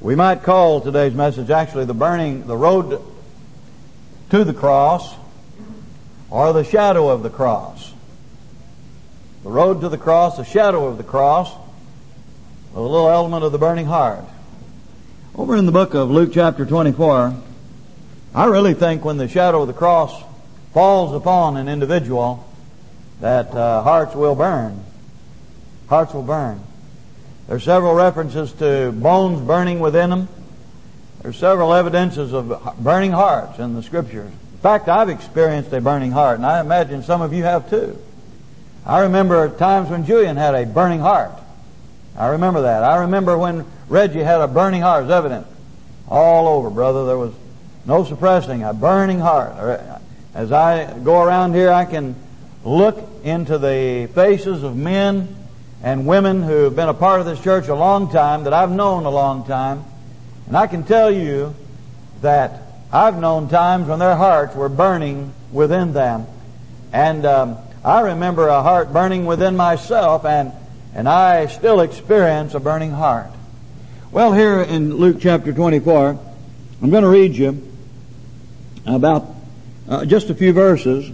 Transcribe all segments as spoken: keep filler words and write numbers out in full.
We might call today's message actually the burning, the road to the cross, or the shadow of the cross. The road to the cross, the shadow of the cross, a little element of the burning heart. Over in the book of Luke chapter twenty-four, I really think when the shadow of the cross falls upon an individual, that uh, hearts will burn. Hearts will burn. There are several references to bones burning within them. There are several evidences of burning hearts in the Scriptures. In fact, I've experienced a burning heart, and I imagine some of you have too. I remember times when Julian had a burning heart. I remember that. I remember when Reggie had a burning heart. It was evident all over, brother. There was no suppressing a burning heart. As I go around here, I can look into the faces of men and women who have been a part of this church a long time, that I've known a long time, and I can tell you that I've known times when their hearts were burning within them. And um, I remember a heart burning within myself, and, and I still experience a burning heart. Well, here in Luke chapter twenty-four, I'm going to read you about uh, just a few verses.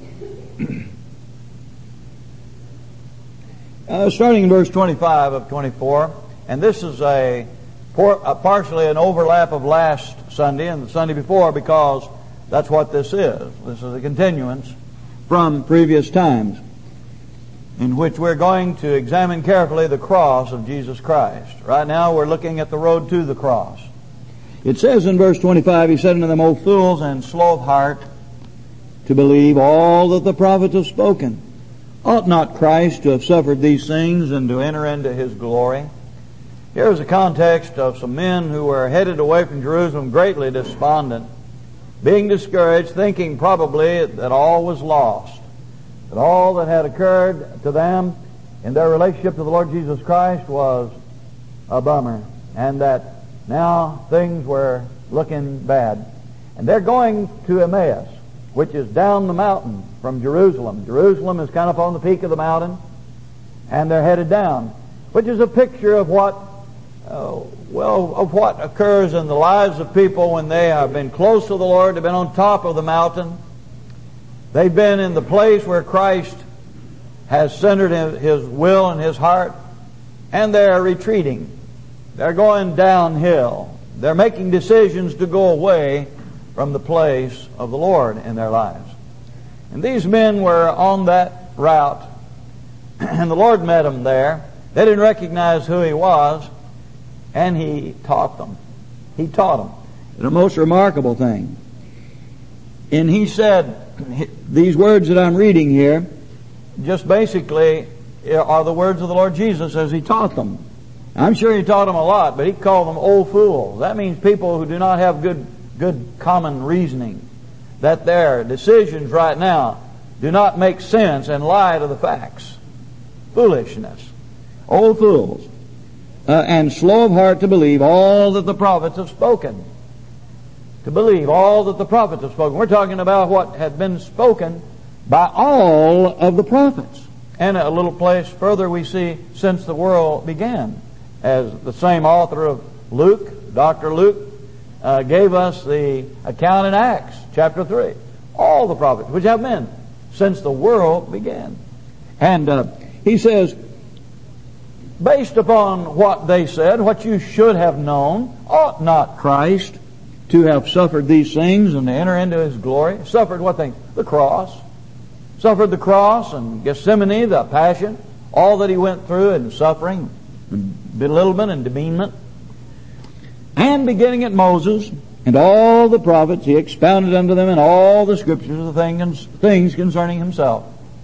Uh, starting in verse twenty-five of twenty-four, and this is a, por- a partially an overlap of last Sunday and the Sunday before, because that's what this is. This is a continuance from previous times, in which we're going to examine carefully the cross of Jesus Christ. Right now we're looking at the road to the cross. It says in verse twenty-five, He said unto them, O fools and slow of heart, to believe all that the prophets have spoken. Ought not Christ to have suffered these things and to enter into His glory? Here's a context of some men who were headed away from Jerusalem greatly despondent, being discouraged, thinking probably that all was lost, that all that had occurred to them in their relationship to the Lord Jesus Christ was a bummer, and that now things were looking bad. And they're going to Emmaus, which is down the mountain from Jerusalem. Jerusalem is kind of on the peak of the mountain, and they're headed down, which is a picture of what, uh, well, of what occurs in the lives of people when they have been close to the Lord. They've been on top of the mountain. They've been in the place where Christ has centered His will and His heart, and they're retreating. They're going downhill. They're making decisions to go away from the place of the Lord in their lives. And these men were on that route, and the Lord met them there. They didn't recognize who He was, and He taught them. He taught them. It's a most remarkable thing. And He said, these words that I'm reading here, just basically are the words of the Lord Jesus as He taught them. I'm sure He taught them a lot, but He called them old fools. That means people who do not have good good common reasoning, that their decisions right now do not make sense in light of the facts. Foolishness. Old fools. Uh, and slow of heart to believe all that the prophets have spoken. To believe all that the prophets have spoken. We're talking about what had been spoken by all of the prophets. And a little place further we see since the world began. As the same author of Luke, Doctor Luke, Uh, gave us the account in Acts chapter three. All the prophets, which have been since the world began. And uh, he says, based upon what they said, what you should have known, ought not Christ to have suffered these things and to enter into His glory? Suffered what thing? The cross. Suffered the cross and Gethsemane, the passion, all that He went through in suffering, and belittlement and demeanment. And beginning at Moses and all the prophets, He expounded unto them in all the Scriptures the things, things concerning Himself.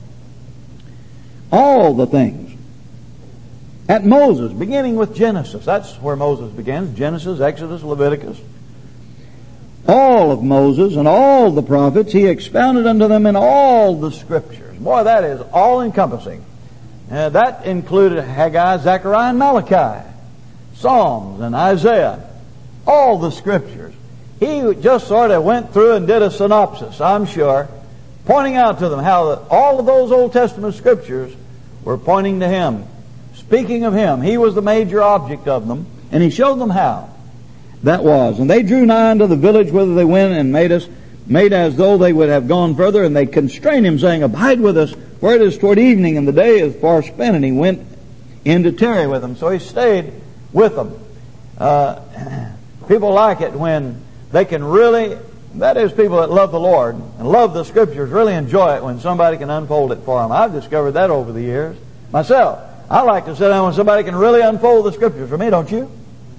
All the things. At Moses, beginning with Genesis. That's where Moses begins. Genesis, Exodus, Leviticus. All of Moses and all the prophets, He expounded unto them in all the Scriptures. Boy, that is all-encompassing. Uh, that included Haggai, Zechariah, and Malachi. Psalms and Isaiah. All the Scriptures. He just sort of went through and did a synopsis, I'm sure, pointing out to them how that all of those Old Testament Scriptures were pointing to Him, speaking of Him. He was the major object of them, and He showed them how. that was. And they drew nigh unto the village whither they went, and made us made as though they would have gone further, and they constrained him, saying, Abide with us, for it is toward evening, and the day is far spent. And he went in to tarry with them. So he stayed with them. Uh, people like it when they can really, that is, people that love the Lord and love the Scriptures, really enjoy it when somebody can unfold it for them. I've discovered that over the years myself. I like to sit down when somebody can really unfold the Scriptures for me, don't you?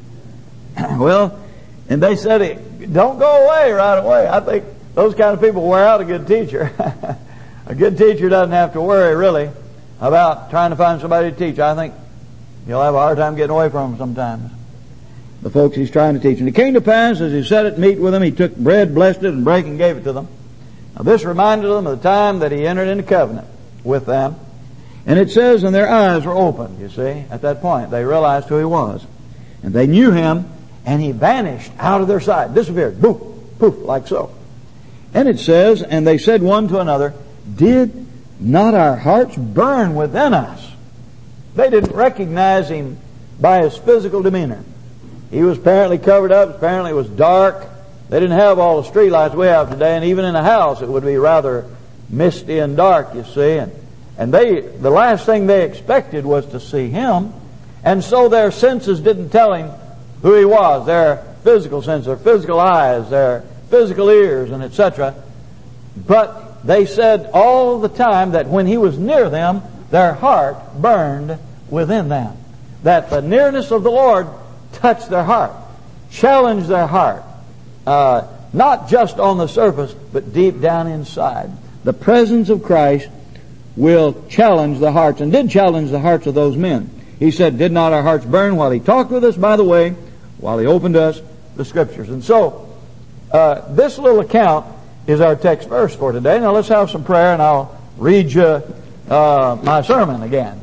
Well, and they said, don't go away right away. I think those kind of people wear out a good teacher. A good teacher doesn't have to worry, really, about trying to find somebody to teach. I think you'll have a hard time getting away from them sometimes, the folks he's trying to teach. And it came to pass, as he sat at meat with them, he took bread, blessed it, and brake and gave it to them. Now this reminded them of the time that he entered into covenant with them. And it says, and their eyes were opened, you see, at that point. They realized who he was. And they knew him, and he vanished out of their sight, disappeared, poof, poof, like so. And it says, and they said one to another, Did not our hearts burn within us? They didn't recognize him by his physical demeanor. He was apparently covered up, apparently it was dark. They didn't have all the street lights we have today, and even in a house it would be rather misty and dark, you see. And, and they, the last thing they expected was to see him, and so their senses didn't tell him who he was. Their physical senses, their physical eyes, their physical ears, and et cetera. But they said all the time that when he was near them, their heart burned within them. That the nearness of the Lord touched their heart, challenged their heart, uh, not just on the surface, but deep down inside. The presence of Christ will challenge the hearts, and did challenge the hearts of those men. He said, Did not our hearts burn while he talked with us by the way, while he opened to us the Scriptures? And so, uh, this little account is our text verse for today. Now let's have some prayer, and I'll read you uh, my sermon again.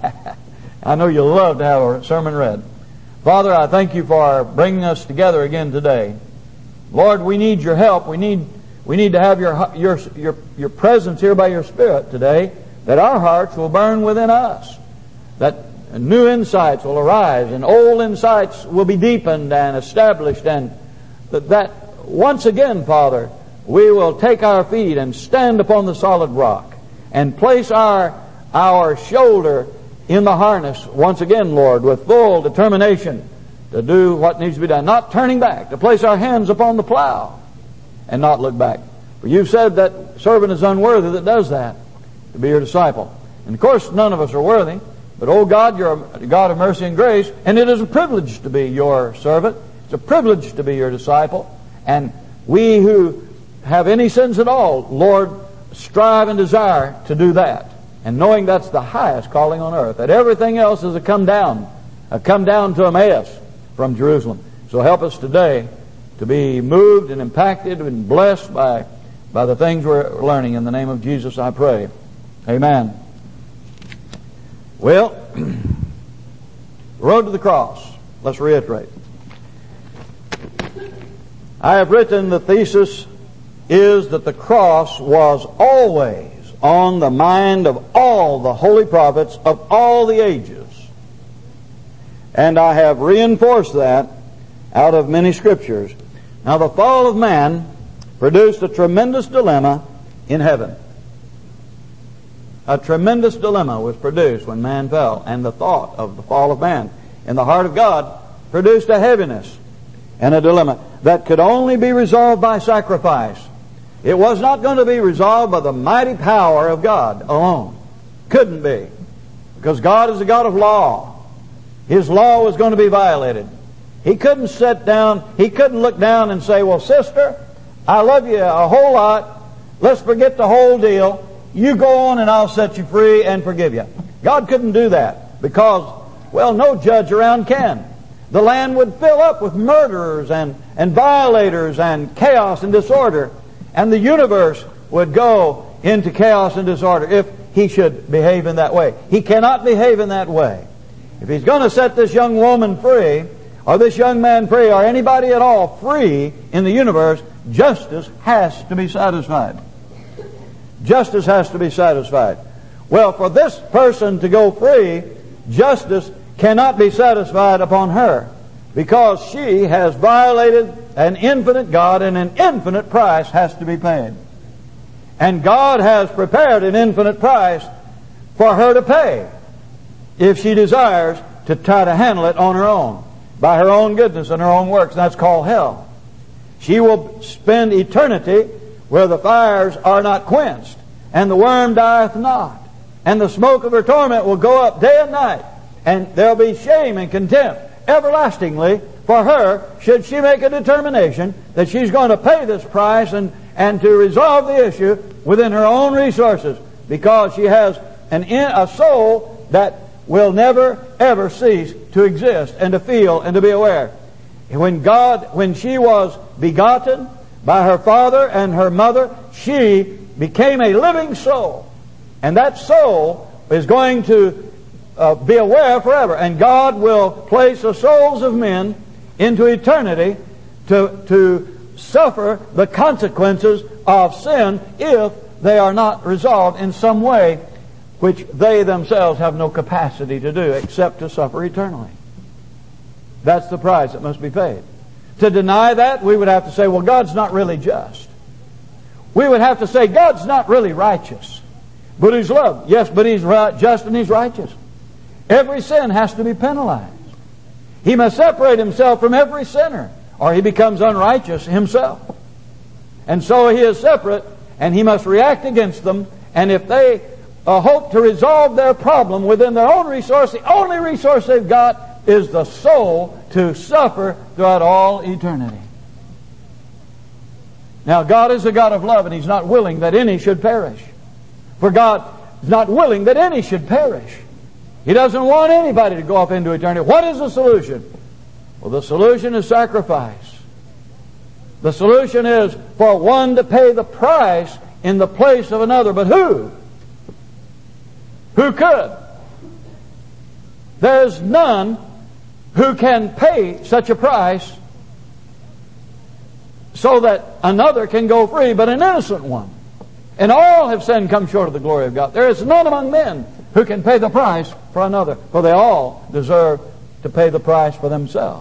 I know you'll love to have a sermon read. Father, I thank you for bringing us together again today. Lord, we need your help. We need we need to have your your your your presence here by your Spirit today, that our hearts will burn within us, that new insights will arise, and old insights will be deepened and established, and that, that once again, Father, we will take our feet and stand upon the solid rock and place our our shoulder in the harness once again, Lord, with full determination to do what needs to be done, not turning back, to place our hands upon the plow and not look back. For you've said that servant is unworthy that does that, to be your disciple. And of course, none of us are worthy, but oh God, you're a God of mercy and grace, and it is a privilege to be your servant. It's a privilege to be your disciple. And we who have any sins at all, Lord, strive and desire to do that. And knowing that's the highest calling on earth, that everything else is a come down, a come down to Emmaus from Jerusalem. So help us today to be moved and impacted and blessed by, by the things we're learning. In the name of Jesus, I pray. Amen. Well, road to the cross. Let's reiterate. I have written the thesis is that the cross was always on the mind of all the holy prophets of all the ages. And I have reinforced that out of many scriptures. Now the fall of man produced a tremendous dilemma in heaven. A tremendous dilemma was produced when man fell, and the thought of the fall of man in the heart of God produced a heaviness and a dilemma that could only be resolved by sacrifice. It was not going to be resolved by the mighty power of God alone. Couldn't be. Because God is a God of law. His law was going to be violated. He couldn't sit down, he couldn't look down and say, well, sister, I love you a whole lot. Let's forget the whole deal. You go on and I'll set you free and forgive you. God couldn't do that because, well, no judge around can. The land would fill up with murderers and, and violators and chaos and disorder. And the universe would go into chaos and disorder if he should behave in that way. He cannot behave in that way. If he's going to set this young woman free, or this young man free, or anybody at all free in the universe, justice has to be satisfied. Justice has to be satisfied. Well, for this person to go free, justice cannot be satisfied upon her. because she has violated an infinite God, and an infinite price has to be paid. And God has prepared an infinite price for her to pay if she desires to try to handle it on her own, by her own goodness and her own works. And that's called hell. She will spend eternity where the fires are not quenched, and the worm dieth not, and the smoke of her torment will go up day and night, and there'll be shame and contempt everlastingly for her, should she make a determination that she's going to pay this price and, and to resolve the issue within her own resources, because she has an in, a soul that will never ever cease to exist and to feel and to be aware. When God, when she was begotten by her father and her mother, she became a living soul, and that soul is going to Uh, be aware forever. And God will place the souls of men into eternity to, to suffer the consequences of sin if they are not resolved in some way which they themselves have no capacity to do except to suffer eternally. That's the price that must be paid. To deny that, we would have to say, well, God's not really just. We would have to say, God's not really righteous. But He's love. Yes, but He's right, just and He's righteous. Every sin has to be penalized. He must separate Himself from every sinner, or he becomes unrighteous himself. And so He is separate, and He must react against them. And if they uh, hope to resolve their problem within their own resource, the only resource they've got is the soul to suffer throughout all eternity. Now, God is a God of love, and He's not willing that any should perish. For God is not willing that any should perish. He doesn't want anybody to go off into eternity. What is the solution? Well, the solution is sacrifice. The solution is for one to pay the price in the place of another. But who? Who could? There's none who can pay such a price so that another can go free, but an innocent one. And all have sinned and come short of the glory of God. There is none among men who can pay the price for another, for they all deserve to pay the price for themselves.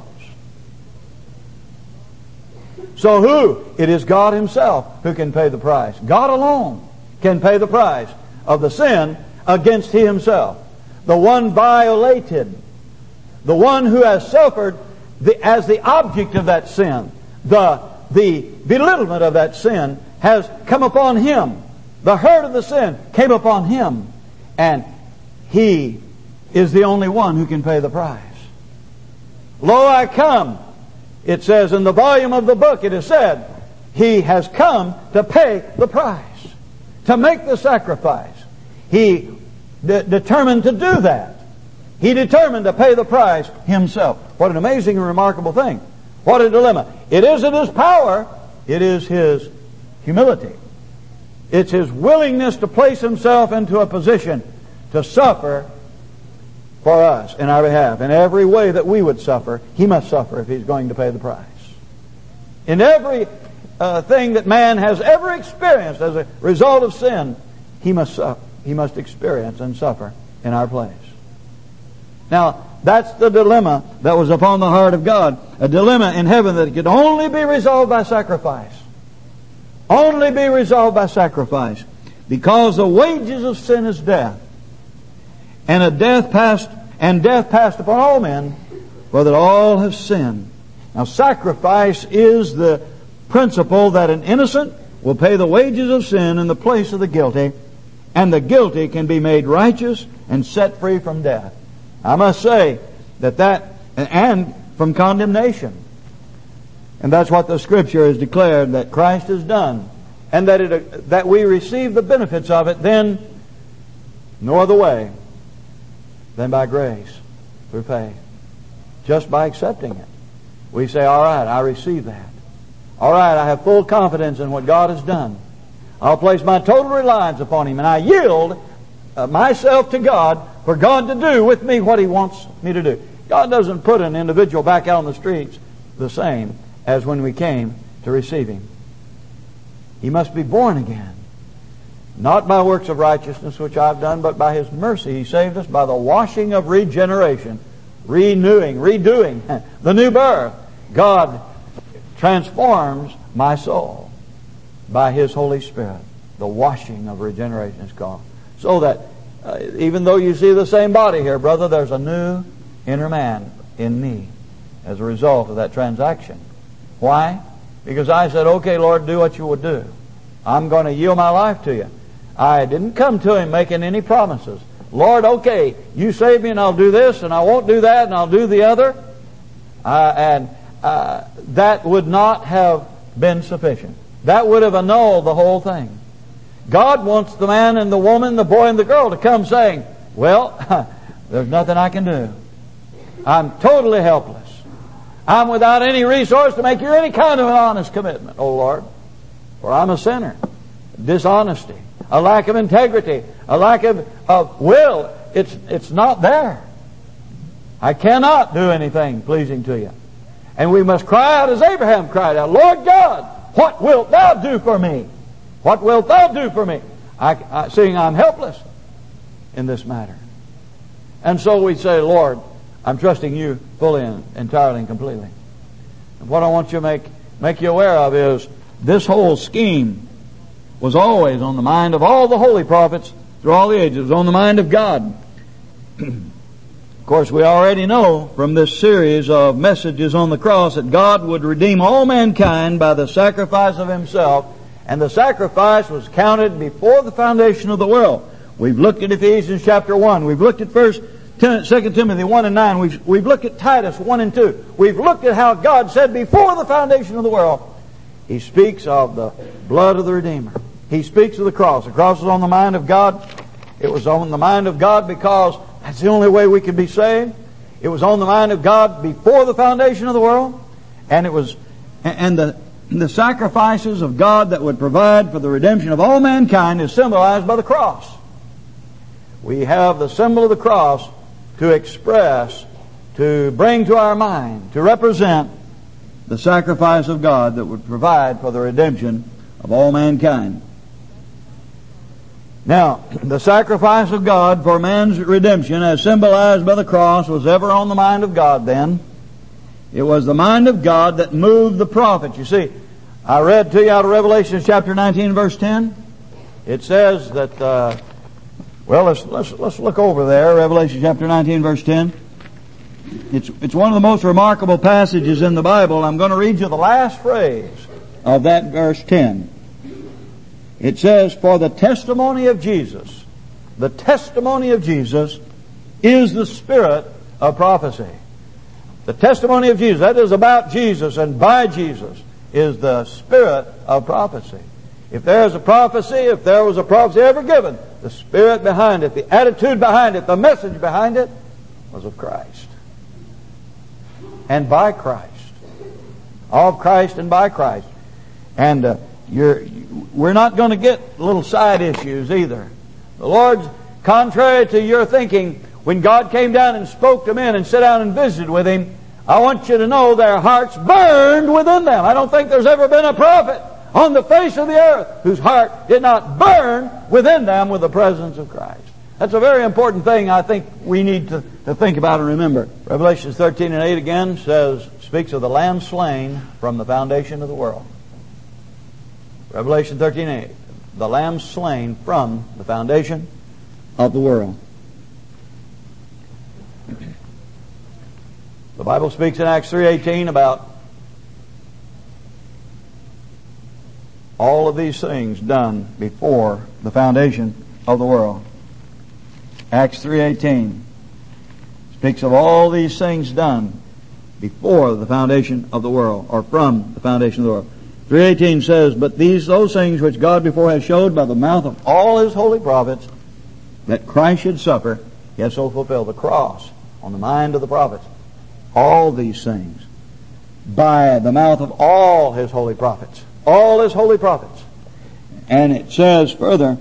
So who? It is God Himself who can pay the price. God alone can pay the price of the sin against He Himself. The one violated, the one who has suffered the, as the object of that sin, the, the belittlement of that sin has come upon Him. The hurt of the sin came upon Him, and He is the only one who can pay the price. Lo, I come. It says in the volume of the book, it is said, He has come to pay the price, to make the sacrifice. He de- determined to do that. He determined to pay the price Himself. What an amazing and remarkable thing. What a dilemma. It isn't His power, it is His humility. It's His willingness to place Himself into a position to suffer for us in our behalf. In every way that we would suffer, He must suffer if He's going to pay the price. In every uh, thing that man has ever experienced as a result of sin, He must suffer. He must experience and suffer in our place. Now, that's the dilemma that was upon the heart of God. A dilemma in heaven that could only be resolved by sacrifice. Only be resolved by sacrifice. Because the wages of sin is death. And a death passed, and death passed upon all men, for that all have sinned. Now, sacrifice is the principle that an innocent will pay the wages of sin in the place of the guilty, and the guilty can be made righteous and set free from death. I must say that that, and from condemnation. And that's what the Scripture has declared that Christ has done, and that it, that we receive the benefits of it then no other way than by grace, through faith. Just by accepting it. We say, all right, I receive that. All right, I have full confidence in what God has done. I'll place my total reliance upon Him, and I yield uh, myself to God for God to do with me what He wants me to do. God doesn't put an individual back out on the streets the same as when we came to receive Him. He must be born again. Not by works of righteousness which I've done, but by His mercy He saved us by the washing of regeneration, renewing, redoing, the new birth. God transforms my soul by His Holy Spirit. The washing of regeneration is called. So that uh, even though you see the same body here, brother, there's a new inner man in me as a result of that transaction. Why? Because I said, okay, Lord, do what you would do. I'm going to yield my life to you. I didn't come to Him making any promises. Lord, okay, you save me and I'll do this and I won't do that and I'll do the other. Uh, and uh, that would not have been sufficient. That would have annulled the whole thing. God wants the man and the woman, the boy and the girl to come saying, well, there's nothing I can do. I'm totally helpless. I'm without any resource to make you any kind of an honest commitment, oh Lord. For I'm a sinner. Dishonesty, a lack of integrity, a lack of, of will. It's, it's not there. I cannot do anything pleasing to you. And we must cry out as Abraham cried out, Lord God, what wilt thou do for me? What wilt thou do for me? I, I, seeing I'm helpless in this matter. And so we say, Lord, I'm trusting you fully and entirely and completely. And what I want you to make, make you aware of is this whole scheme was always on the mind of all the holy prophets through all the ages. It was on the mind of God. Of course, we already know from this series of messages on the cross that God would redeem all mankind by the sacrifice of Himself. And the sacrifice was counted before the foundation of the world. We've looked at Ephesians chapter one. We've looked at First, Second Timothy one and nine. We've, we've looked at Titus one and two. We've looked at how God said before the foundation of the world, He speaks of the blood of the Redeemer. He speaks of the cross. The cross was on the mind of God. It was on the mind of God because that's the only way we could be saved. It was on the mind of God before the foundation of the world. And it was, and the, the sacrifices of God that would provide for the redemption of all mankind is symbolized by the cross. We have the symbol of the cross to express, to bring to our mind, to represent the sacrifice of God that would provide for the redemption of all mankind. Now, the sacrifice of God for man's redemption, as symbolized by the cross, was ever on the mind of God then. It was the mind of God that moved the prophets. You see, I read to you out of Revelation chapter nineteen, verse ten. It says that, uh, well, let's, let's, let's look over there, Revelation chapter nineteen, verse ten. It's, it's one of the most remarkable passages in the Bible. I'm going to read you the last phrase of that verse ten. It says, for the testimony of Jesus, the testimony of Jesus is the spirit of prophecy. The testimony of Jesus, that is about Jesus and by Jesus, is the spirit of prophecy. If there is a prophecy, if there was a prophecy ever given, the spirit behind it, the attitude behind it, the message behind it was of Christ. And by Christ. Of Christ and by Christ. And uh, you're, we're not going to get little side issues either. The Lord's, contrary to your thinking, when God came down and spoke to men and sat down and visited with Him, I want you to know their hearts burned within them. I don't think there's ever been a prophet on the face of the earth whose heart did not burn within them with the presence of Christ. That's a very important thing I think we need to, to think about and remember. Revelation thirteen and eight again says, speaks of the Lamb slain from the foundation of the world. Revelation thirteen and eight. The Lamb slain from the foundation of the world. The Bible speaks in Acts three eighteen about all of these things done before the foundation of the world. Acts three eighteen speaks of all these things done before the foundation of the world, or from the foundation of the world. three eighteen says, but these, those things which God before has showed by the mouth of all His holy prophets, that Christ should suffer, He has so fulfilled. The cross on the mind of the prophets. All these things by the mouth of all His holy prophets. All His holy prophets. And it says further,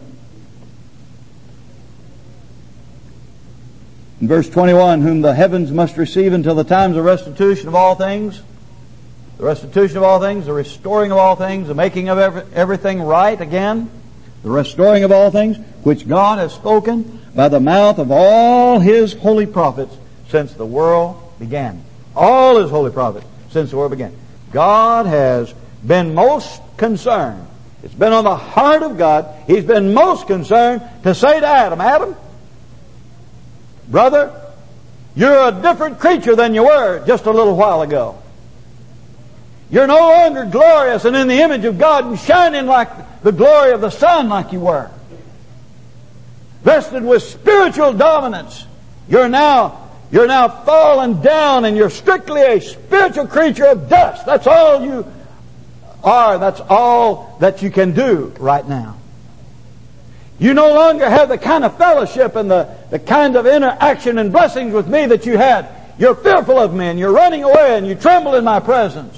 in verse twenty-one, whom the heavens must receive until the times of restitution of all things. The restitution of all things, the restoring of all things, the making of every, everything right again. The restoring of all things, which God has spoken by the mouth of all His holy prophets since the world began. All His holy prophets since the world began. God has been most concerned. It's been on the heart of God. He's been most concerned to say to Adam, Adam, brother, you're a different creature than you were just a little while ago. You're no longer glorious and in the image of God and shining like the glory of the sun like you were. Vested with spiritual dominance. You're now, you're now fallen down and you're strictly a spiritual creature of dust. That's all you are. That's all that you can do right now. You no longer have the kind of fellowship and the, the kind of interaction and blessings with me that you had. You're fearful of me and you're running away and you tremble in my presence.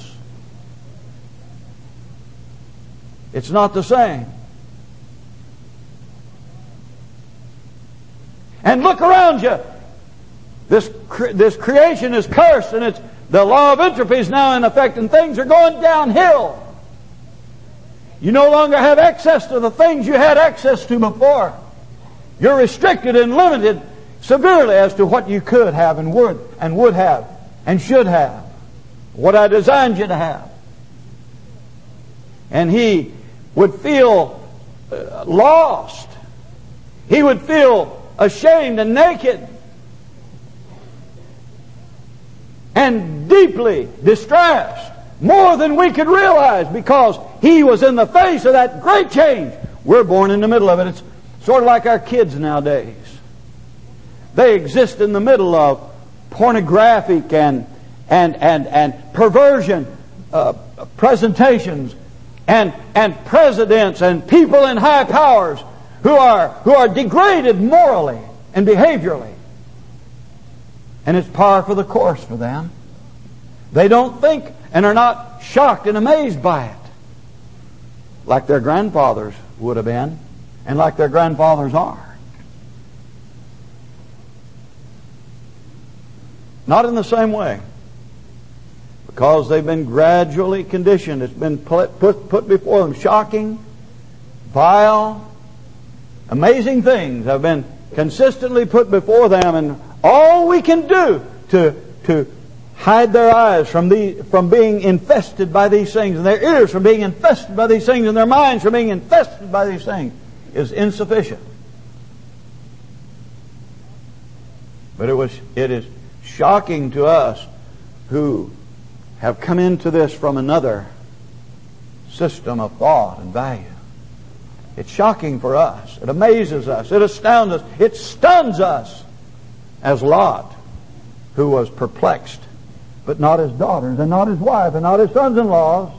It's not the same. And look around you. This, this creation is cursed and it's, the law of entropy is now in effect and things are going downhill. You no longer have access to the things you had access to before. You're restricted and limited severely as to what you could have and would and would have and should have. What I designed you to have. And he would feel uh, lost. He would feel ashamed and naked. And deeply distressed. More than we could realize because he was in the face of that great change. We're born in the middle of it. It's sort of like our kids nowadays. They exist in the middle of pornographic and and and and perversion uh, presentations and and presidents and people in high powers who are who are degraded morally and behaviorally. And it's par for the course for them. They don't think and are not shocked and amazed by it like their grandfathers would have been and like their grandfathers are. Not in the same way. Because they've been gradually conditioned. It's been put, put before them. Shocking, vile, amazing things have been consistently put before them, and all we can do to, to hide their eyes from the from being infested by these things, and their ears from being infested by these things, and their minds from being infested by these things is insufficient. But it was it is shocking to us who have come into this from another system of thought and value. It's shocking for us. It amazes us. It astounds us. It stuns us as Lot, who was perplexed, but not his daughters, and not his wife, and not his sons-in-laws.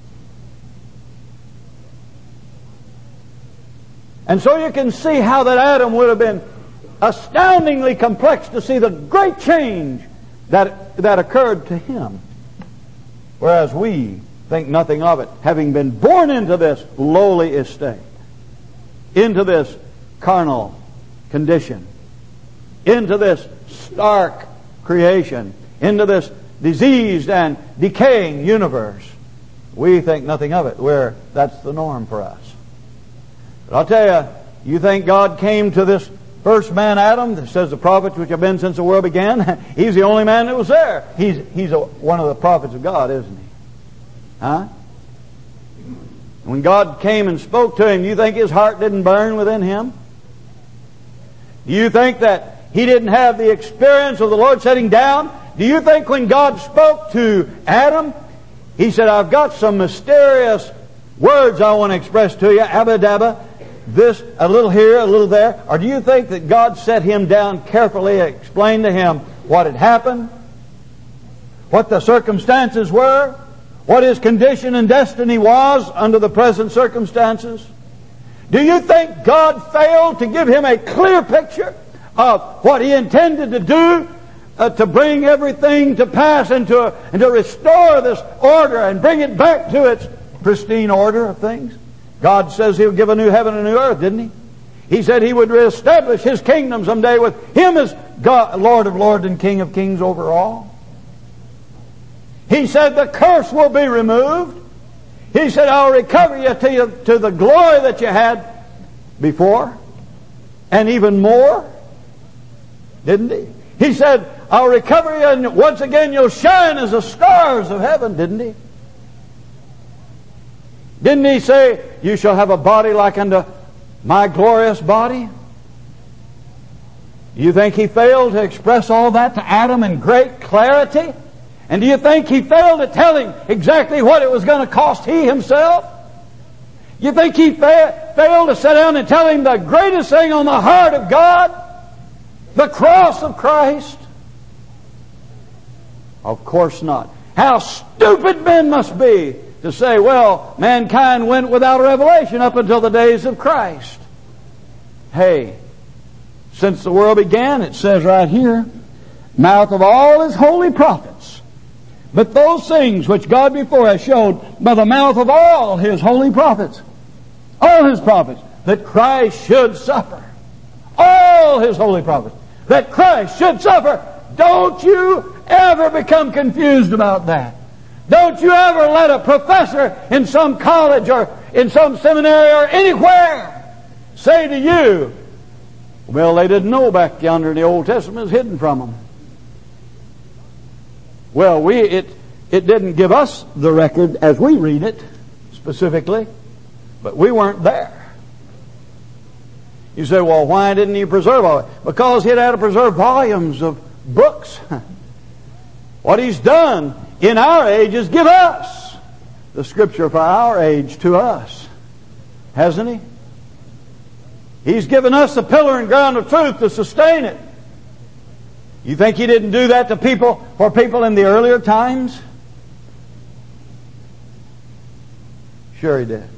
And so you can see how that Adam would have been astoundingly complex to see the great change that, that occurred to him. Whereas we think nothing of it, having been born into this lowly estate, into this carnal condition, into this stark creation, into this diseased and decaying universe. We think nothing of it, where that's the norm for us. But I'll tell you, you think God came to this first man, Adam, that says the prophets which have been since the world began, he's the only man that was there. He's, he's a, one of the prophets of God, isn't he? Huh? When God came and spoke to him, you think his heart didn't burn within him? Do you think that he didn't have the experience of the Lord sitting down? Do you think when God spoke to Adam, he said, I've got some mysterious words I want to express to you, abba dabba, this, a little here, a little there? Or do you think that God set him down carefully, explained to him what had happened, what the circumstances were, what his condition and destiny was under the present circumstances? Do you think God failed to give him a clear picture of what he intended to do uh, to bring everything to pass and to, and to restore this order and bring it back to its pristine order of things? God says He'll give a new heaven and a new earth, didn't He? He said He would reestablish His kingdom someday with Him as God, Lord of lords and King of kings over all. He said the curse will be removed. He said, I'll recover you to, you to the glory that you had before, and even more. Didn't He? He said, I'll recover you, and once again you'll shine as the stars of heaven, didn't He? Didn't He say, you shall have a body like unto my glorious body? Do you think He failed to express all that to Adam in great clarity? And do you think He failed to tell him exactly what it was going to cost He Himself? You think He fa- failed to sit down and tell him the greatest thing on the heart of God? The cross of Christ? Of course not. How stupid men must be to say, well, mankind went without a revelation up until the days of Christ. Hey, since the world began, it says right here, mouth of all His holy prophets. But those things which God before has showed by the mouth of all His holy prophets, all His prophets, that Christ should suffer. All His holy prophets, that Christ should suffer. Don't you ever become confused about that. Don't you ever let a professor in some college or in some seminary or anywhere say to you, well, they didn't know back yonder in the Old Testament, is hidden from them. Well, we it it didn't give us the record as we read it specifically, but we weren't there. You say, well, why didn't He preserve all it? Because He'd had to preserve volumes of books. What He's done in our age is give us the Scripture for our age to us. Hasn't He? He's given us the pillar and ground of truth to sustain it. You think He didn't do that to people, for people in the earlier times? Sure He did.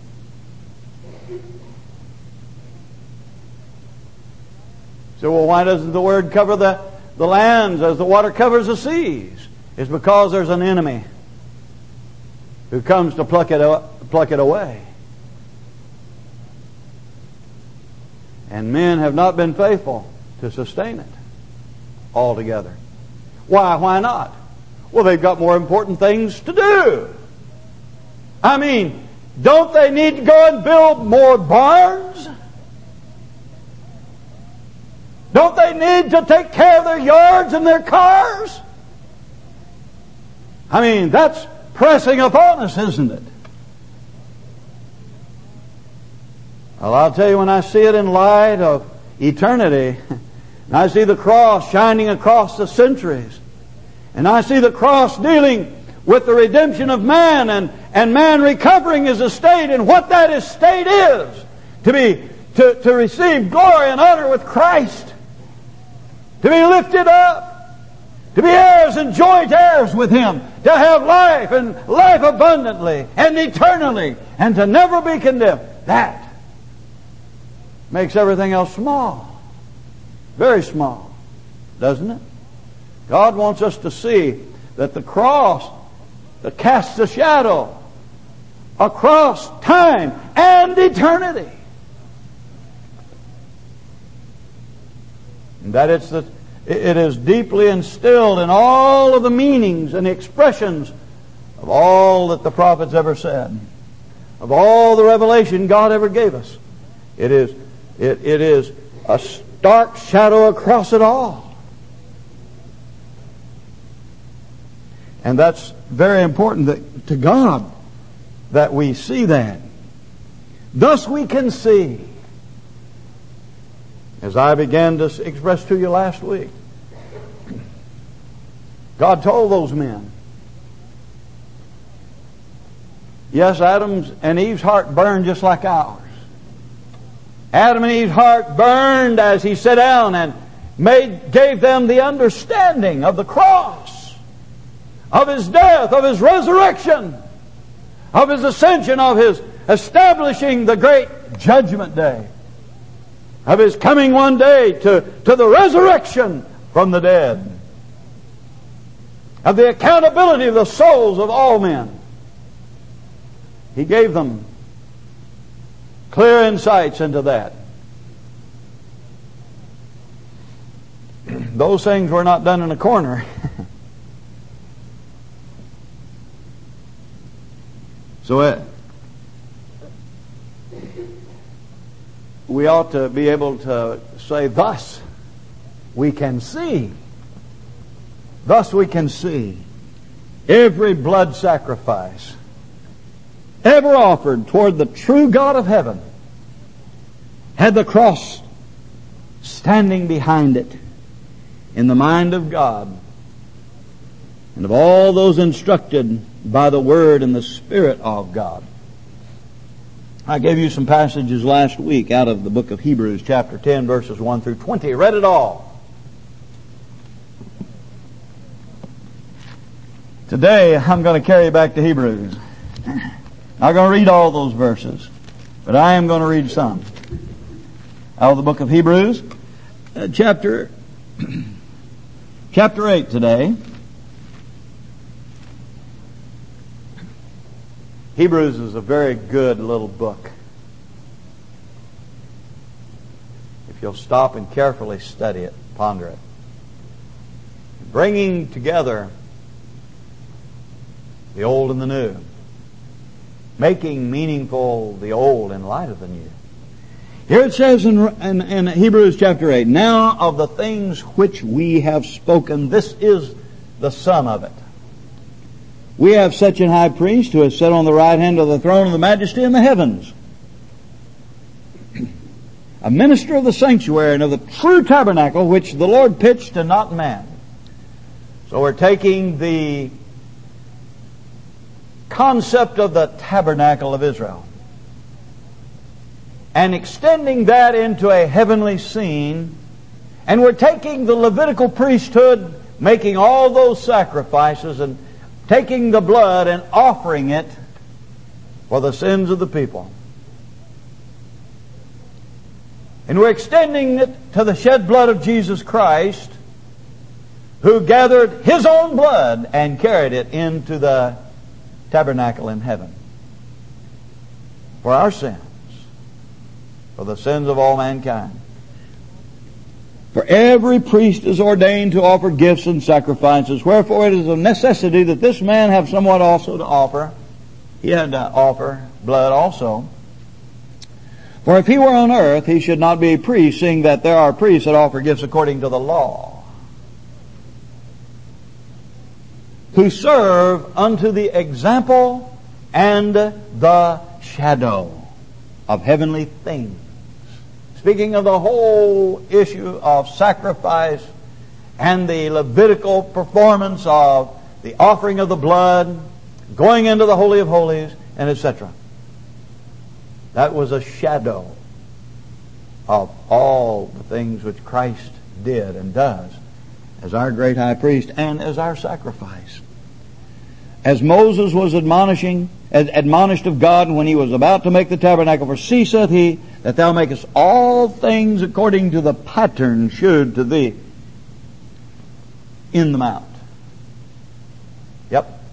So, well, why doesn't the Word cover the, the lands as the water covers the seas? It's because there's an enemy who comes to pluck it, pluck it away. And men have not been faithful to sustain it altogether. Why? Why not? Well, they've got more important things to do. I mean, don't they need to go and build more barns? Don't they need to take care of their yards and their cars? I mean, that's pressing upon us, isn't it? Well, I'll tell you, when I see it in light of eternity, and I see the cross shining across the centuries, and I see the cross dealing with the redemption of man, and, and man recovering his estate, and what that estate is, to be to, to receive glory and honor with Christ, to be lifted up, to be heirs and joint heirs with Him, to have life and life abundantly and eternally, and to never be condemned. That makes everything else small. Very small. Doesn't it? God wants us to see that the cross that casts a shadow across time and eternity, and that it's the it is deeply instilled in all of the meanings and expressions of all that the prophets ever said, of all the revelation God ever gave us. It is it, it is a stark shadow across it all. And that's very important that, to God, that we see that. Thus we can see, as I began to express to you last week, God told those men. Yes, Adam's and Eve's heart burned just like ours. Adam and Eve's heart burned as He sat down and made, gave them the understanding of the cross, of His death, of His resurrection, of His ascension, of His establishing the great judgment day, of His coming one day to, to the resurrection from the dead, of the accountability of the souls of all men. He gave them clear insights into that. Those things were not done in a corner. So it, we ought to be able to say, thus we can see Thus we can see every blood sacrifice ever offered toward the true God of heaven had the cross standing behind it in the mind of God and of all those instructed by the Word and the Spirit of God. I gave you some passages last week out of the book of Hebrews, chapter ten, verses one through twenty. Read it all. Today, I'm going to carry you back to Hebrews. I'm going to read all those verses, but I am going to read some out of the book of Hebrews, uh, chapter chapter eight today. Hebrews is a very good little book. If you'll stop and carefully study it, ponder it. Bringing together the old and the new. Making meaningful the old in light of the new. Here it says in, in, in Hebrews chapter eight, now of the things which we have spoken, this is the sum of it. We have such an high priest who has sat on the right hand of the throne of the majesty in the heavens. A minister of the sanctuary and of the true tabernacle which the Lord pitched and not man. So we're taking the concept of the tabernacle of Israel and extending that into a heavenly scene, and we're taking the Levitical priesthood, making all those sacrifices and taking the blood and offering it for the sins of the people. And we're extending it to the shed blood of Jesus Christ, who gathered His own blood and carried it into the tabernacle in heaven for our sins, for the sins of all mankind. For every priest is ordained to offer gifts and sacrifices, wherefore it is a necessity that this man have somewhat also to offer. He had to offer blood also. For if he were on earth, he should not be a priest, seeing that there are priests that offer gifts according to the law, who serve unto the example and the shadow of heavenly things. Speaking of the whole issue of sacrifice and the Levitical performance of the offering of the blood, going into the Holy of Holies, and et cetera. That was a shadow of all the things which Christ did and does as our great high priest and as our sacrifice. As Moses was admonishing, admonished of God when he was about to make the tabernacle, for see, saith he, that thou makest all things according to the pattern shewed to thee in the mount. Yep.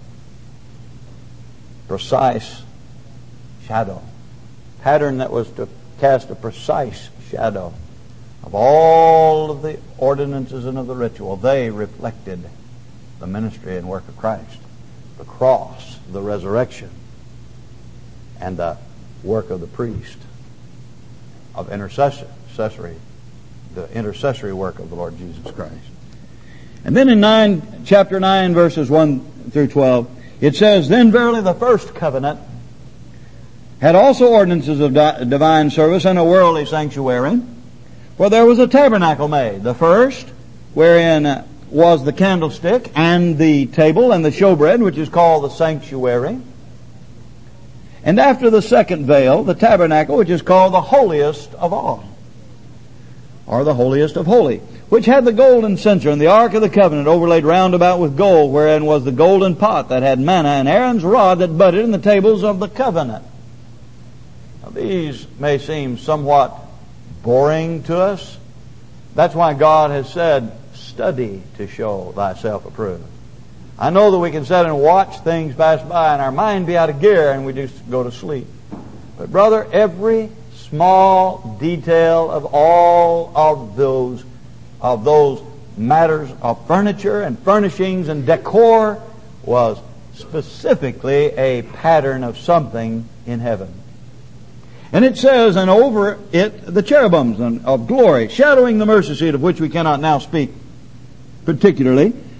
Precise shadow. Pattern that was to cast a precise shadow of all of the ordinances and of the ritual. They reflected the ministry and work of Christ. The cross, the resurrection, and the work of the priest of intercessory, the intercessory work of the Lord Jesus Christ. And then in nine, chapter nine, verses one through twelve, it says, then verily the first covenant had also ordinances of di- divine service and a worldly sanctuary, for there was a tabernacle made, the first, wherein uh, was the candlestick and the table and the showbread, which is called the sanctuary. And after the second veil, the tabernacle, which is called the holiest of all, or the holiest of holy, which had the golden censer and the ark of the covenant overlaid round about with gold, wherein was the golden pot that had manna and Aaron's rod that budded in the tables of the covenant. Now, these may seem somewhat boring to us. That's why God has said, study to show thyself approved. I know that we can sit and watch things pass by and our mind be out of gear and we just go to sleep. But brother, every small detail of all of those of those matters of furniture and furnishings and decor was specifically a pattern of something in heaven. And it says, and over it the cherubims of glory, shadowing the mercy seat, of which we cannot now speak particularly.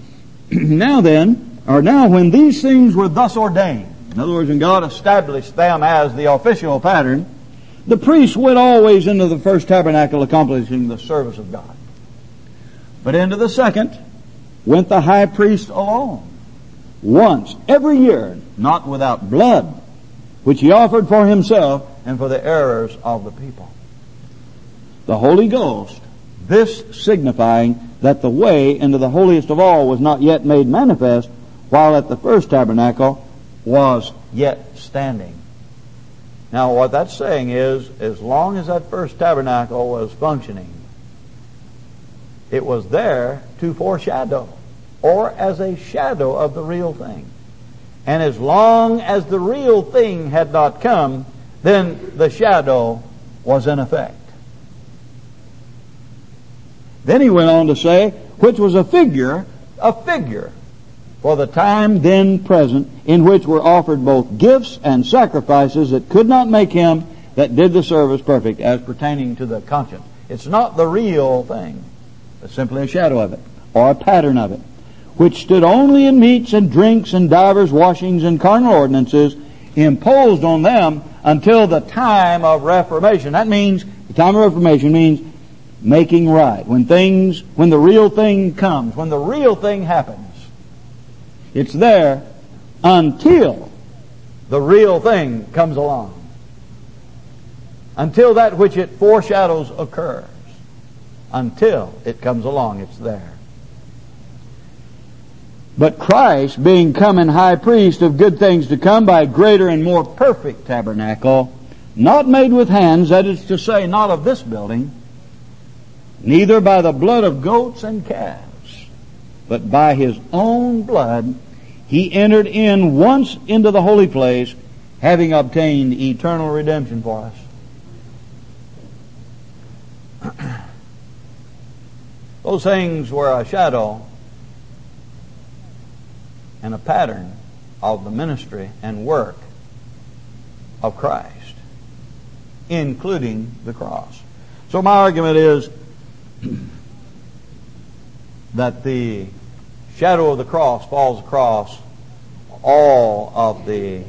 Now then, or now when these things were thus ordained, in other words, when God established them as the official pattern, the priests went always into the first tabernacle accomplishing the service of God. But into the second went the high priest alone, once every year, not without blood, which he offered for himself and for the errors of the people. The Holy Ghost, this signifying that the way into the holiest of all was not yet made manifest, while at the first tabernacle was yet standing. Now what that's saying is, as long as that first tabernacle was functioning, it was there to foreshadow, or as a shadow of the real thing. And as long as the real thing had not come, then the shadow was in effect. Then he went on to say, which was a figure, a figure, for the time then present, in which were offered both gifts and sacrifices that could not make him that did the service perfect, as pertaining to the conscience. It's not the real thing, but simply a shadow of it, or a pattern of it, which stood only in meats and drinks and divers washings and carnal ordinances imposed on them until the time of Reformation. That means, the time of Reformation means making right. When things, when the real thing comes, when the real thing happens, it's there until the real thing comes along. Until that which it foreshadows occurs. Until it comes along, it's there. But Christ, being come in high priest of good things to come by a greater and more perfect tabernacle, not made with hands, that is to say, not of this building, neither by the blood of goats and calves, but by his own blood, he entered in once into the holy place, having obtained eternal redemption for us. Those things were a shadow and a pattern of the ministry and work of Christ, including the cross. So my argument is that the shadow of the cross falls across all of the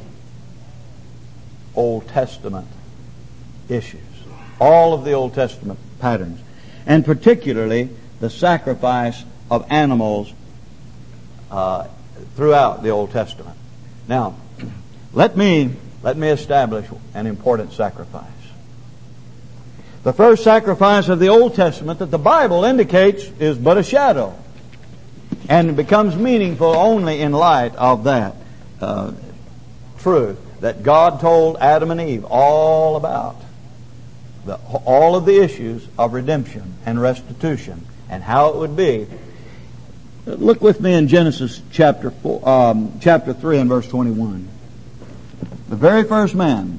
Old Testament issues, all of the Old Testament patterns, and particularly the sacrifice of animals uh, throughout the Old Testament. Now, let me let me establish an important sacrifice. The first sacrifice of the Old Testament that the Bible indicates is but a shadow, and it becomes meaningful only in light of that uh, truth that God told Adam and Eve all about, the, all of the issues of redemption and restitution and how it would be. Look with me in Genesis chapter four, um, chapter three and verse twenty-one. The very first man.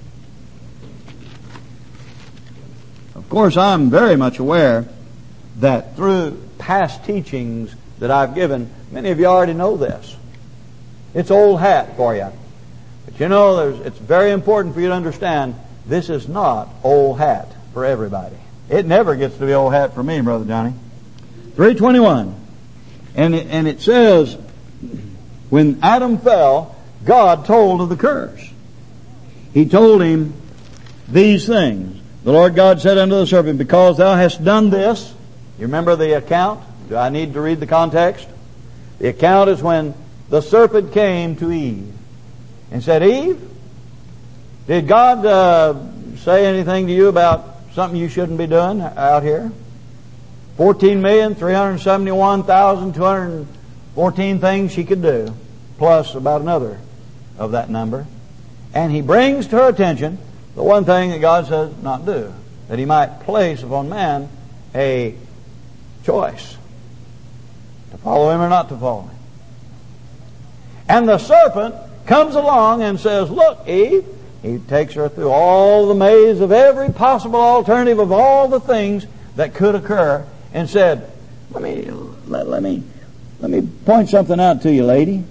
Of course, I'm very much aware that through past teachings that I've given, many of you already know this. It's old hat for you. But you know, there's, it's very important for you to understand this is not old hat for everybody. It never gets to be old hat for me, Brother Johnny. three twenty-one. And it, and it says, when Adam fell, God told of the curse. He told him these things. The Lord God said unto the serpent, because thou hast done this. You remember the account? Do I need to read the context? The account is when the serpent came to Eve and said, Eve, did God uh, say anything to you about something you shouldn't be doing out here? fourteen million, three hundred seventy-one thousand, two hundred fourteen things she could do, plus about another of that number. And he brings to her attention the one thing that God says not do, that he might place upon man a choice to follow him or not to follow him. And the serpent comes along and says, look, Eve, he takes her through all the maze of every possible alternative of all the things that could occur, and said, let me let, let me let me point something out to you, lady.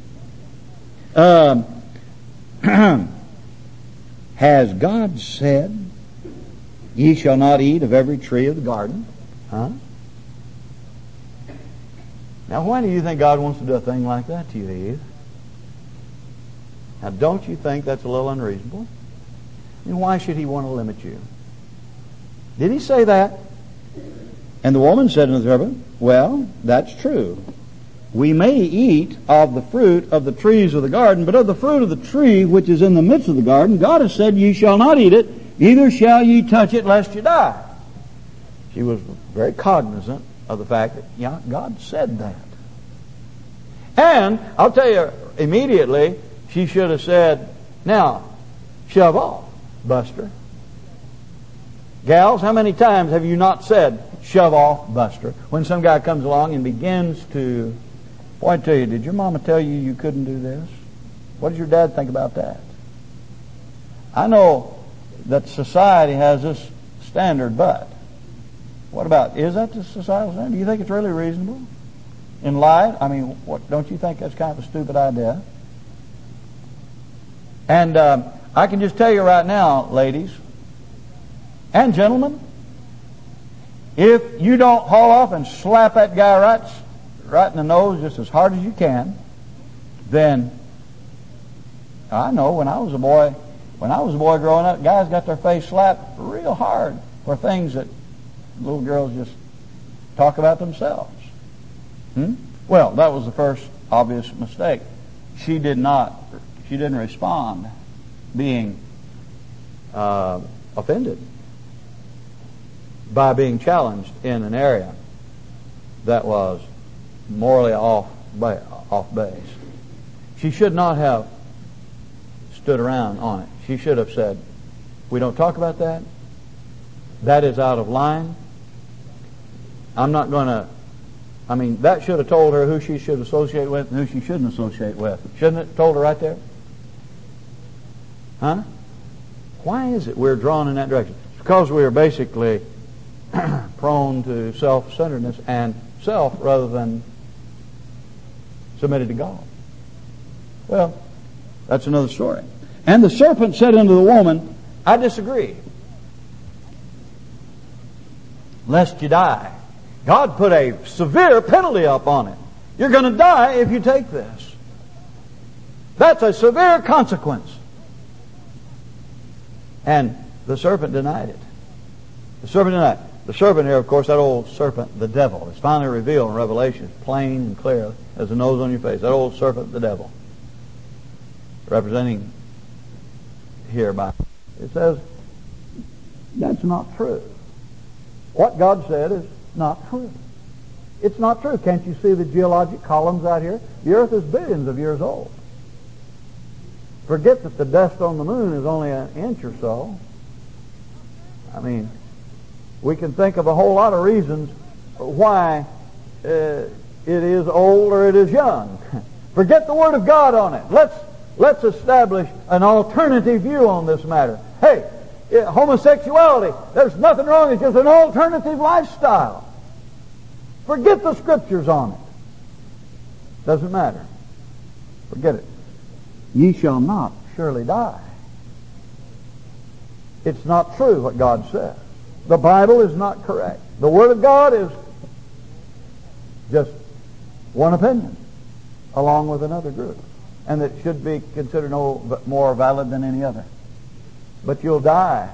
Um, has God said, ye shall not eat of every tree of the garden? Huh? Now, why do you think God wants to do a thing like that to you, Eve? Now, don't you think that's a little unreasonable? And why should He want to limit you? Did He say that? And the woman said unto the serpent, Well, that's true. We may eat of the fruit of the trees of the garden, but of the fruit of the tree which is in the midst of the garden, God has said, Ye shall not eat it, neither shall ye touch it, lest ye die. She was very cognizant of the fact that, yeah, God said that. And I'll tell you, immediately, she should have said, Now, shove off, Buster. Gals, how many times have you not said, shove off, Buster, when some guy comes along and begins to point to you, did your mama tell you you couldn't do this? What does your dad think about that? I know that society has this standard, but what about, is that the societal standard? Do you think it's really reasonable? In light, I mean, what, don't you think that's kind of a stupid idea? And um, I can just tell you right now, ladies and gentlemen, if you don't haul off and slap that guy right, right in the nose just as hard as you can, then I know when I was a boy, when I was a boy growing up, guys got their face slapped real hard for things that little girls just talk about themselves. Hmm? Well, that was the first obvious mistake. She did not, she didn't respond being uh, offended by being challenged in an area that was morally off, ba- off base. She should not have stood around on it. She should have said, we don't talk about that. That is out of line. I'm not going to, I mean, that should have told her who she should associate with and who she shouldn't associate with. Shouldn't it have told her right there? Huh? Why is it we're drawn in that direction? It's because we are basically prone to self-centeredness and self rather than submitted to God. Well, that's another story. And the serpent said unto the woman, I disagree. Lest you die. God put a severe penalty up on it. You're going to die if you take this. That's a severe consequence. And the serpent denied it. The serpent denied it. The serpent here, of course, that old serpent, the devil, is finally revealed in Revelation, plain and clear as the nose on your face. That old serpent, the devil, representing here by it says that's not true. What God said is not true. It's not true. Can't you see the geologic columns out here? The earth is billions of years old. Forget that the dust on the moon is only an inch or so. I mean, we can think of a whole lot of reasons why uh, it is old or it is young. Forget the Word of God on it. Let's let's establish an alternative view on this matter. Hey, uh, homosexuality, there's nothing wrong. It's just an alternative lifestyle. Forget the Scriptures on it. Doesn't matter. Forget it. Ye shall not surely die. It's not true what God says. The Bible is not correct. The Word of God is just one opinion along with another group. And it should be considered no more valid than any other. But you'll die.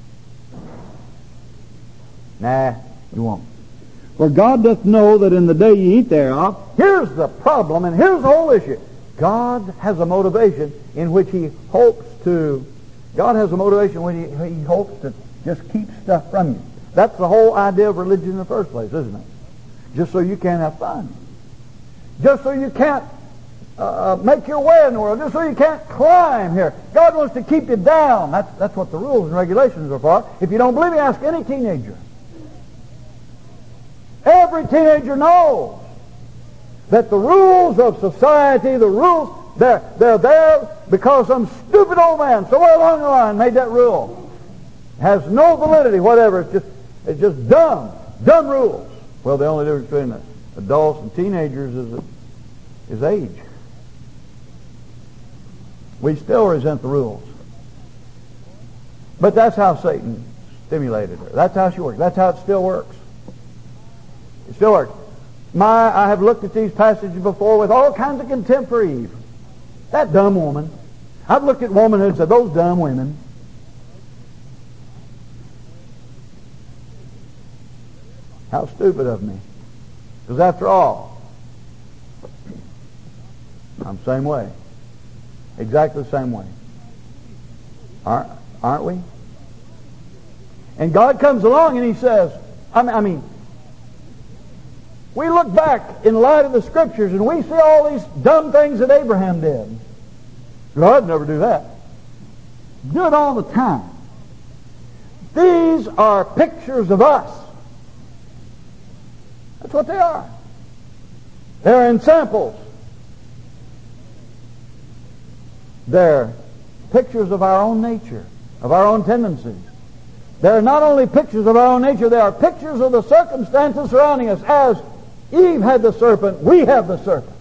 Nah, you won't. For God doth know that in the day ye eat thereof, here's the problem and here's the whole issue. God has a motivation in which He hopes to, God has a motivation when He, he hopes to just keep stuff from you. That's the whole idea of religion in the first place, isn't it? Just so you can't have fun. Just so you can't uh, make your way in the world. Just so you can't climb here. God wants to keep you down. That's, that's what the rules and regulations are for. If you don't believe me, ask any teenager. Every teenager knows that the rules of society, the rules, they're, they're there because some stupid old man somewhere along the line made that rule. It has no validity whatever. It's just, it's just dumb. Dumb rules. Well, the only difference between the adults and teenagers is, is age. We still resent the rules. But that's how Satan stimulated her. That's how she works. That's how it still works. It still works. My, I have looked at these passages before with all kinds of contempt for Eve. That dumb woman. I've looked at womanhood and said, those dumb women. How stupid of me. Because after all, I'm the same way. Exactly the same way. Aren't, aren't we? And God comes along and He says, I mean, I mean, we look back in light of the Scriptures and we see all these dumb things that Abraham did. God never do that. Do it all the time. These are pictures of us. That's what they are. They're in samples. They're pictures of our own nature, of our own tendencies. They're not only pictures of our own nature, they are pictures of the circumstances surrounding us. As Eve had the serpent, we have the serpent.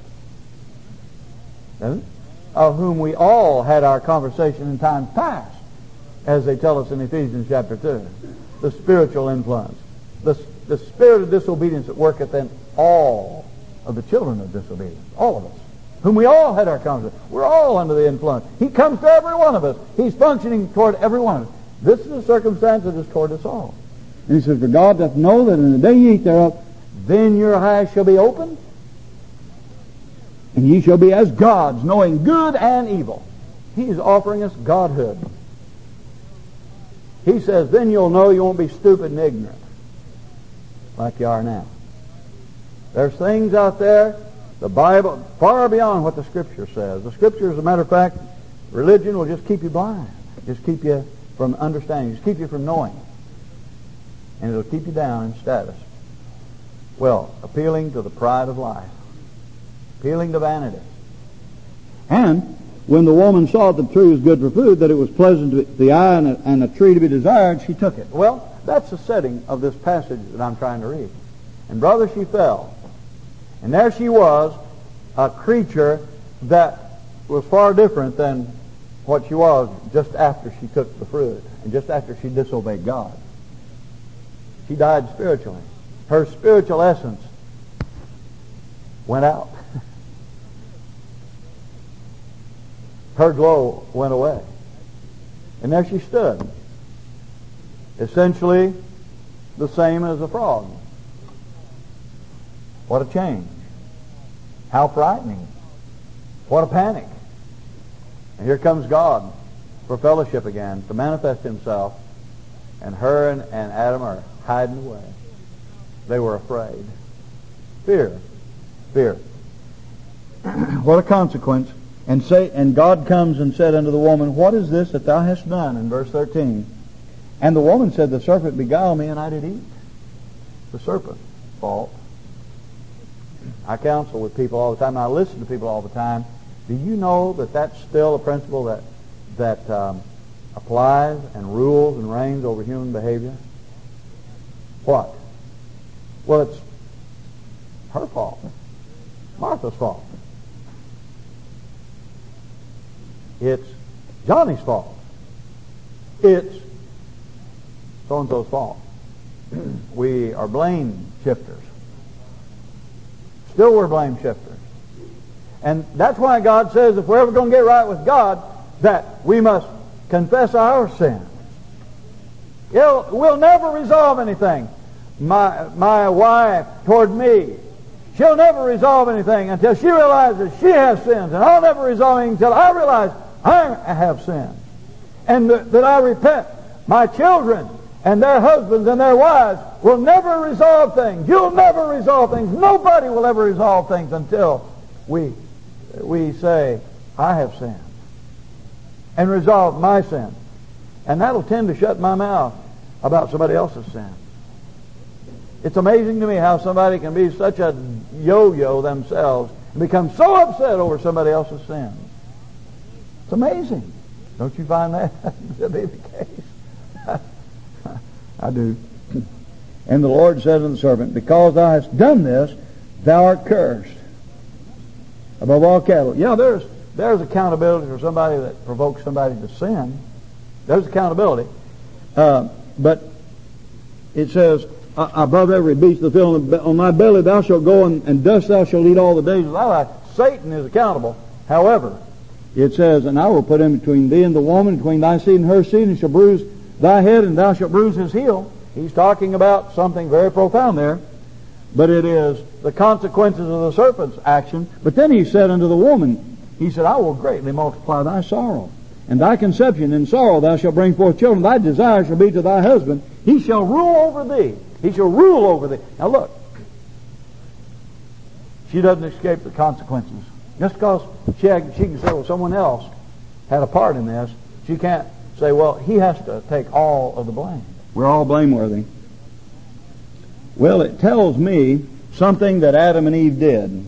And of whom we all had our conversation in times past, as they tell us in Ephesians chapter two. The spiritual influence. The, the spirit of disobedience that worketh in all of the children of disobedience. All of us. Whom we all had our conversation. We're all under the influence. He comes to every one of us. He's functioning toward every one of us. This is a circumstance that is toward us all. And He says, for God doth know that in the day ye eat thereof, then your eyes shall be opened, and ye shall be as gods, knowing good and evil. He's offering us godhood. He says, then you'll know you won't be stupid and ignorant like you are now. There's things out there, the Bible, far beyond what the Scripture says. The Scripture, as a matter of fact, religion will just keep you blind. Just keep you from understanding. Just keep you from knowing. And it'll keep you down in status. Well, appealing to the pride of life. Appealing to vanity. And when the woman saw that the tree was good for food, that it was pleasant to the eye and a, and a tree to be desired, she took it. Well, that's the setting of this passage that I'm trying to read. And brother, she fell. And there she was, a creature that was far different than what she was just after she took the fruit and just after she disobeyed God. She died spiritually. Her spiritual essence went out. Her glow went away. And there she stood, essentially the same as a frog. What a change. How frightening. What a panic. And here comes God for fellowship again, to manifest Himself, and her and, and Adam are hiding away. They were afraid. Fear. Fear. What a consequence. And say, and God comes and said unto the woman, what is this that thou hast done? In verse thirteen. And the woman said, the serpent beguiled me, and I did eat. The serpent's fault. I counsel with people all the time, and I listen to people all the time. Do you know that that's still a principle that that um, applies and rules and reigns over human behavior? What? Well, it's her fault. Martha's fault. It's Johnny's fault. It's so-and-so's fault. We are blame shifters. Still we're blame shifters. And that's why God says if we're ever going to get right with God, that we must confess our sins. It'll, we'll never resolve anything. My, my wife toward me, she'll never resolve anything until she realizes she has sins. And I'll never resolve anything until I realize I have sins. And th- that I repent. My children and their husbands and their wives will never resolve things. You'll never resolve things. Nobody will ever resolve things until we we say, I have sinned. And resolve my sin. And that'll tend to shut my mouth about somebody else's sin. It's amazing to me how somebody can be such a yo-yo themselves and become so upset over somebody else's sin. It's amazing. Don't you find that to be the case? I do. And the Lord said unto the serpent, because thou hast done this, thou art cursed above all cattle. Yeah, there's there's accountability for somebody that provokes somebody to sin. There's accountability. Uh, but it says, uh, above every beast of the field. On thy belly thou shalt go, and, and dust thou shalt eat all the days of thy life. Satan is accountable. However, it says, and I will put him between thee and the woman, between thy seed and her seed, and shall bruise thy head, and thou shalt bruise his heel. He's talking about something very profound there. But it is the consequences of the serpent's action. But then he said unto the woman, he said, I will greatly multiply thy sorrow, and thy conception in sorrow thou shalt bring forth children. Thy desire shall be to thy husband. He shall rule over thee. He shall rule over thee. Now look, she doesn't escape the consequences. Just because she, had, she can say, well, someone else had a part in this, she can't say, well, he has to take all of the blame. We're all blameworthy. Well, it tells me something that Adam and Eve did.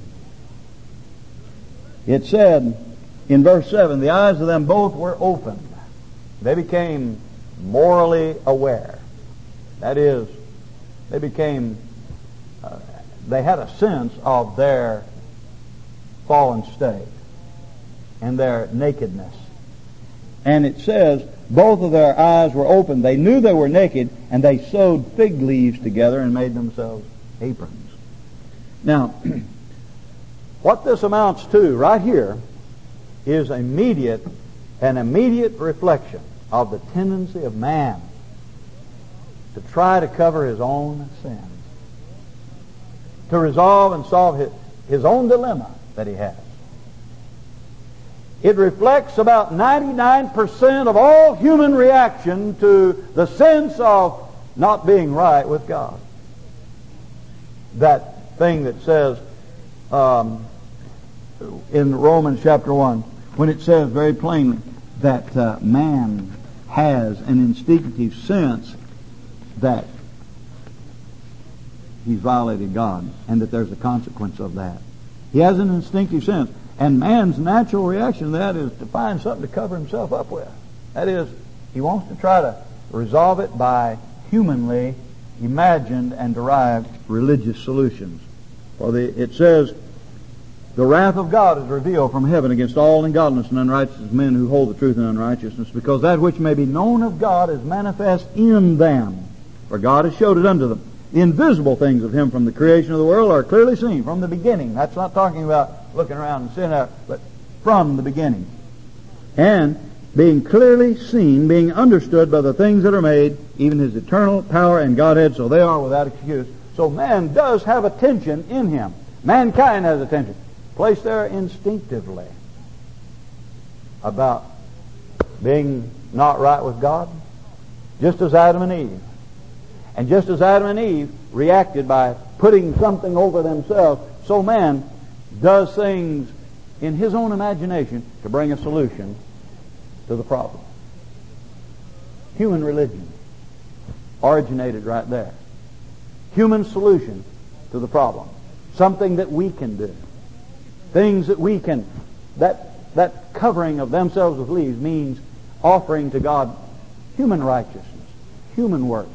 It said in verse seven, the eyes of them both were opened. They became morally aware. That is, they became, uh, they had a sense of their fallen state and their nakedness. And it says, both of their eyes were open. They knew they were naked, and they sewed fig leaves together and made themselves aprons. Now, what this amounts to right here is immediate, an immediate reflection of the tendency of man to try to cover his own sins, to resolve and solve his, his own dilemma that he has. It reflects about ninety-nine percent of all human reaction to the sense of not being right with God. That thing that says um, in Romans chapter one, when it says very plainly that uh, man has an instinctive sense that he's violated God and that there's a consequence of that. He has an instinctive sense. And man's natural reaction to that is to find something to cover himself up with. That is, he wants to try to resolve it by humanly imagined and derived religious solutions. For the, it says, the wrath of God is revealed from heaven against all ungodliness and unrighteousness, men who hold the truth in unrighteousness, because that which may be known of God is manifest in them, for God has showed it unto them. The invisible things of Him from the creation of the world are clearly seen from the beginning. That's not talking about looking around and seeing out, but from the beginning. And being clearly seen, being understood by the things that are made, even His eternal power and Godhead, so they are without excuse. So man does have a tension in him. Mankind has a tension, placed there instinctively, about being not right with God, just as Adam and Eve. And just as Adam and Eve reacted by putting something over themselves, so man does things in his own imagination to bring a solution to the problem. Human religion originated right there. Human solution to the problem. Something that we can do. Things that we can... That, that covering of themselves with leaves means offering to God human righteousness, human works,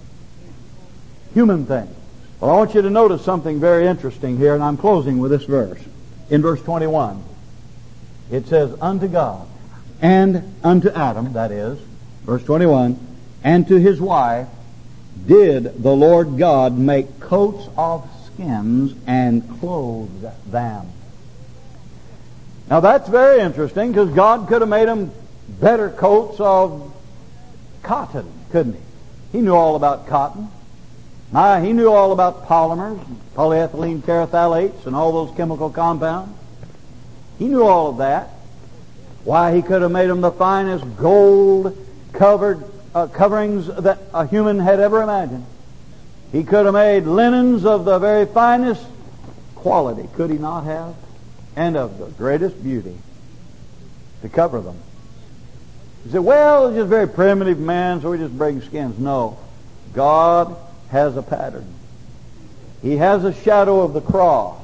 human things. Well, I want you to notice something very interesting here, and I'm closing with this verse. In verse twenty-one, it says, unto God, and unto Adam, that is, verse twenty-one, and to his wife did the Lord God make coats of skins and clothe them. Now that's very interesting, because God could have made them better coats of cotton, couldn't He? He knew all about cotton. My, he knew all about polymers, polyethylene terephthalates, and all those chemical compounds. He knew all of that. Why, He could have made them the finest gold-covered uh, coverings that a human had ever imagined. He could have made linens of the very finest quality, could He not have? And of the greatest beauty to cover them. You say, well, it's just very primitive man, so we just bring skins. No. God has a pattern. He has a shadow of the cross.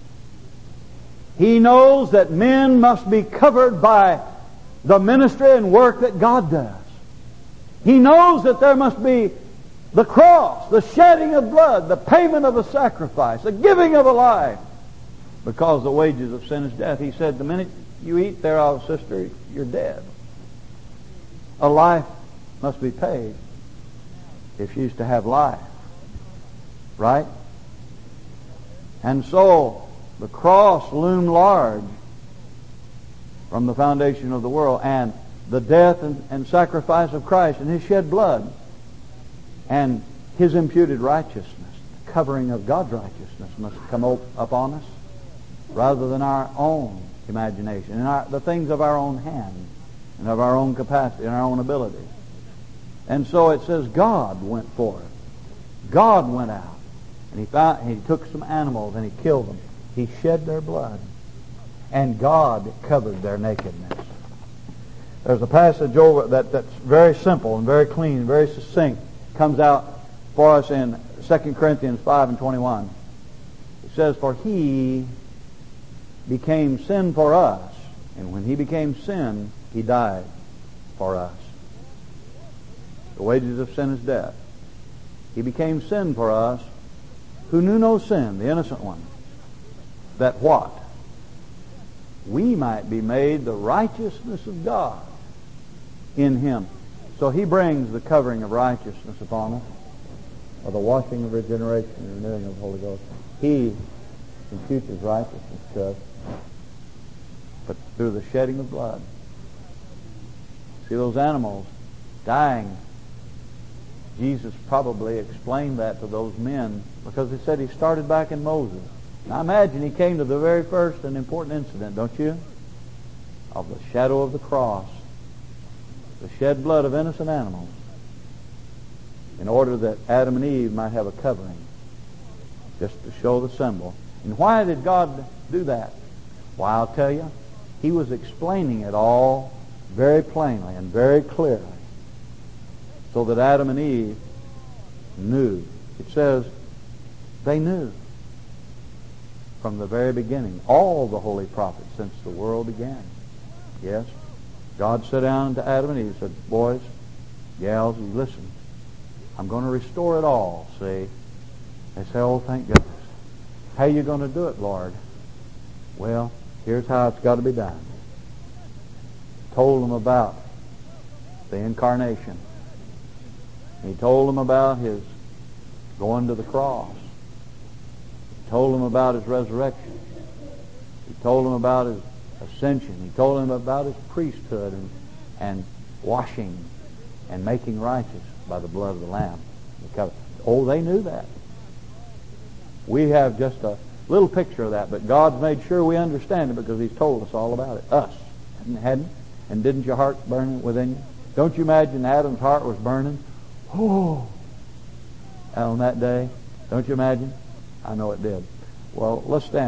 He knows that men must be covered by the ministry and work that God does. He knows that there must be the cross, the shedding of blood, the payment of a sacrifice, the giving of a life, because the wages of sin is death. He said, the minute you eat thereof, sister, you're dead. A life must be paid if she's to have life. Right? And so the cross loomed large from the foundation of the world, and the death and, and sacrifice of Christ and His shed blood and His imputed righteousness, the covering of God's righteousness must come up upon us rather than our own imagination and our, the things of our own hand and of our own capacity and our own ability. And so it says God went forth. God went out, and He found, He took some animals and He killed them. He shed their blood, and God covered their nakedness. There's a passage over that, that's very simple and very clean, very succinct. Comes out for us in Second Corinthians five and twenty-one. It says, "For He became sin for us, and when He became sin, He died for us. The wages of sin is death. He became sin for us, who knew no sin, the innocent one, that what? We might be made the righteousness of God in Him." So He brings the covering of righteousness upon us, or the washing of regeneration and renewing of the Holy Ghost. He imputes His righteousness to us, but through the shedding of blood. See those animals dying. Jesus probably explained that to those men because He said He started back in Moses. Now imagine He came to the very first and important incident, don't you? Of the shadow of the cross. The shed blood of innocent animals in order that Adam and Eve might have a covering, just to show the symbol. And why did God do that? Well, I'll tell you, He was explaining it all very plainly and very clearly so that Adam and Eve knew. It says they knew from the very beginning, all the holy prophets since the world began. Yes? God sat down to Adam and Eve and said, "Boys, gals, you listen. I'm going to restore it all." See? They say, "Oh, thank goodness. How are you going to do it, Lord?" Well, here's how it's got to be done. Told them about the incarnation. He told them about His going to the cross. He told them about His resurrection. He told them about His ascension. He told them about His priesthood and, and washing and making righteous by the blood of the Lamb. Oh, they knew that. We have just a little picture of that, but God's made sure we understand it because He's told us all about it. Us. Hadn't? And didn't your heart burn within you? Don't you imagine Adam's heart was burning? Oh, on that day. Don't you imagine? I know it did. Well, let's stand.